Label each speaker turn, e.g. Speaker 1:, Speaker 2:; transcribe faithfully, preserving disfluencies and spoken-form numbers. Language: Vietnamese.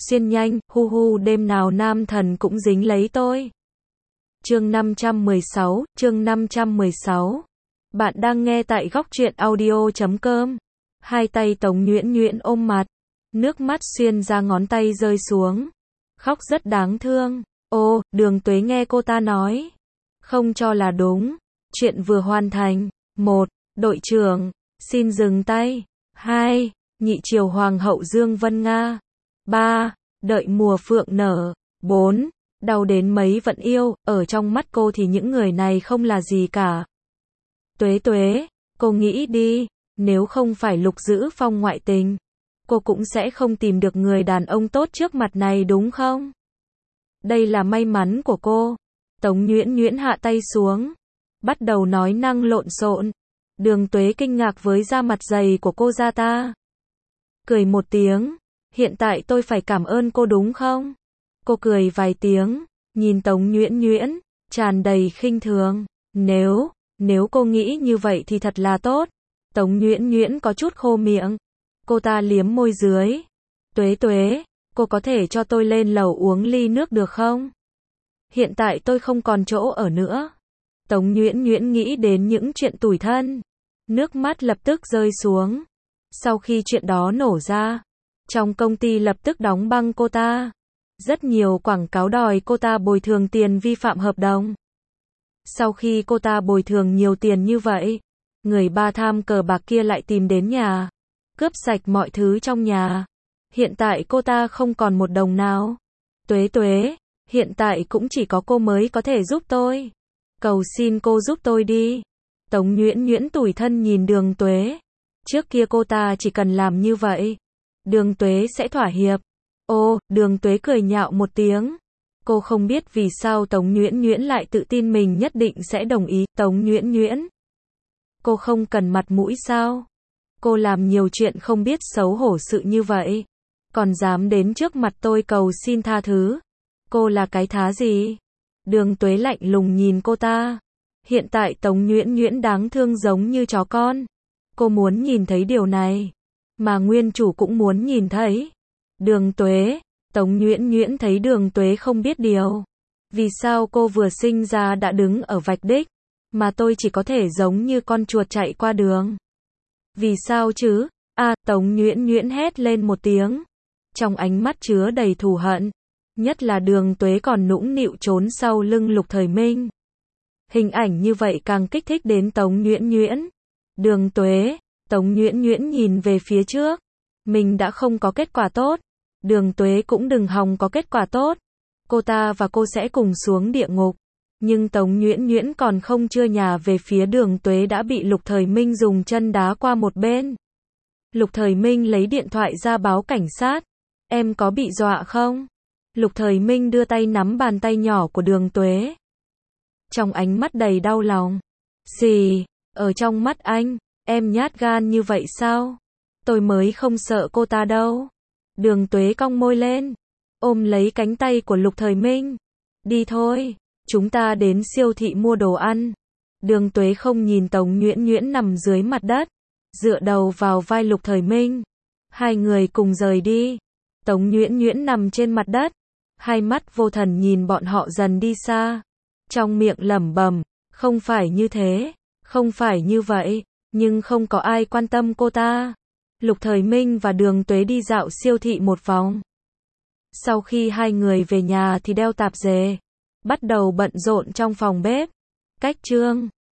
Speaker 1: xuyên nhanh, hu hu đêm nào nam thần cũng dính lấy tôi. Chương năm trăm mười sáu, chương năm trăm mười sáu. Bạn đang nghe tại góc truyện audio chấm com. Hai tay Tống Nhuyễn Nhuyễn ôm mặt, nước mắt xuyên ra ngón tay rơi xuống. Khóc rất đáng thương. Ô, Đường Tuế nghe cô ta nói, không cho là đúng. Chuyện vừa hoàn thành. Một, đội trưởng, xin dừng tay. Hai, nhị triều hoàng hậu Dương Vân Nga. Ba, đợi mùa phượng nở. Bốn, đau đến mấy vẫn yêu, ở trong mắt cô thì những người này không là gì cả. Tuế Tuế, cô nghĩ đi, nếu không phải Lục Dữ Phong ngoại tình, cô cũng sẽ không tìm được người đàn ông tốt trước mặt này đúng không? Đây là may mắn của cô. Tống Nhuyễn Nhuyễn hạ tay xuống, bắt đầu nói năng lộn xộn. Đường Tuế kinh ngạc với da mặt dày của cô ra ta. Cười một tiếng, hiện tại tôi phải cảm ơn cô đúng không? Cô cười vài tiếng, nhìn Tống Nhuyễn Nhuyễn, tràn đầy khinh thường. Nếu, nếu cô nghĩ như vậy thì thật là tốt. Tống Nhuyễn Nhuyễn có chút khô miệng. Cô ta liếm môi dưới. Tuế Tuế, cô có thể cho tôi lên lầu uống ly nước được không? Hiện tại tôi không còn chỗ ở nữa. Tống Nhuyễn Nhuyễn nghĩ đến những chuyện tủi thân. Nước mắt lập tức rơi xuống. Sau khi chuyện đó nổ ra, trong công ty lập tức đóng băng cô ta. Rất nhiều quảng cáo đòi cô ta bồi thường tiền vi phạm hợp đồng. Sau khi cô ta bồi thường nhiều tiền như vậy, người ba tham cờ bạc kia lại tìm đến nhà, cướp sạch mọi thứ trong nhà. Hiện tại cô ta không còn một đồng nào. Tuế Tuế, hiện tại cũng chỉ có cô mới có thể giúp tôi. Cầu xin cô giúp tôi đi. Tống Nhuyễn Nhuyễn tủi thân nhìn Đường Tuế. Trước kia cô ta chỉ cần làm như vậy, Đường Tuế sẽ thỏa hiệp. Ô, Đường Tuế cười nhạo một tiếng. Cô không biết vì sao Tống Nhuyễn Nhuyễn lại tự tin mình nhất định sẽ đồng ý. Tống Nhuyễn Nhuyễn, cô không cần mặt mũi sao? Cô làm nhiều chuyện không biết xấu hổ sự như vậy, còn dám đến trước mặt tôi cầu xin tha thứ. Cô là cái thá gì? Đường Tuế lạnh lùng nhìn cô ta. Hiện tại Tống Nhuyễn Nhuyễn đáng thương giống như chó con. Cô muốn nhìn thấy điều này, mà nguyên chủ cũng muốn nhìn thấy. Đường Tuế, Tống Nhuyễn Nhuyễn thấy Đường Tuế không biết điều. Vì sao cô vừa sinh ra đã đứng ở vạch đích, mà tôi chỉ có thể giống như con chuột chạy qua đường? Vì sao chứ? A, à, Tống Nhuyễn Nhuyễn hét lên một tiếng, trong ánh mắt chứa đầy thù hận. Nhất là Đường Tuế còn nũng nịu trốn sau lưng Lục Thời Minh. Hình ảnh như vậy càng kích thích đến Tống Nhuyễn Nhuyễn. Đường Tuế, Tống Nhuyễn Nhuyễn nhìn về phía trước. Mình đã không có kết quả tốt, Đường Tuế cũng đừng hòng có kết quả tốt. Cô ta và cô sẽ cùng xuống địa ngục. Nhưng Tống Nhuyễn Nhuyễn còn không chưa nhà về phía Đường Tuế đã bị Lục Thời Minh dùng chân đá qua một bên. Lục Thời Minh lấy điện thoại ra báo cảnh sát. Em có bị dọa không? Lục Thời Minh đưa tay nắm bàn tay nhỏ của Đường Tuế, trong ánh mắt đầy đau lòng. Xì, ở trong mắt anh, em nhát gan như vậy sao? Tôi mới không sợ cô ta đâu. Đường Tuế cong môi lên, ôm lấy cánh tay của Lục Thời Minh. Đi thôi, chúng ta đến siêu thị mua đồ ăn. Đường Tuế không nhìn Tống Nhuyễn Nhuyễn nằm dưới mặt đất, dựa đầu vào vai Lục Thời Minh. Hai người cùng rời đi. Tống Nhuyễn Nhuyễn nằm trên mặt đất, hai mắt vô thần nhìn bọn họ dần đi xa. Trong miệng lẩm bẩm, không phải như thế, không phải như vậy, nhưng không có ai quan tâm cô ta. Lục Thời Minh và Đường Tuế đi dạo siêu thị một vòng. Sau khi hai người về nhà thì đeo tạp dề, bắt đầu bận rộn trong phòng bếp. Cách chương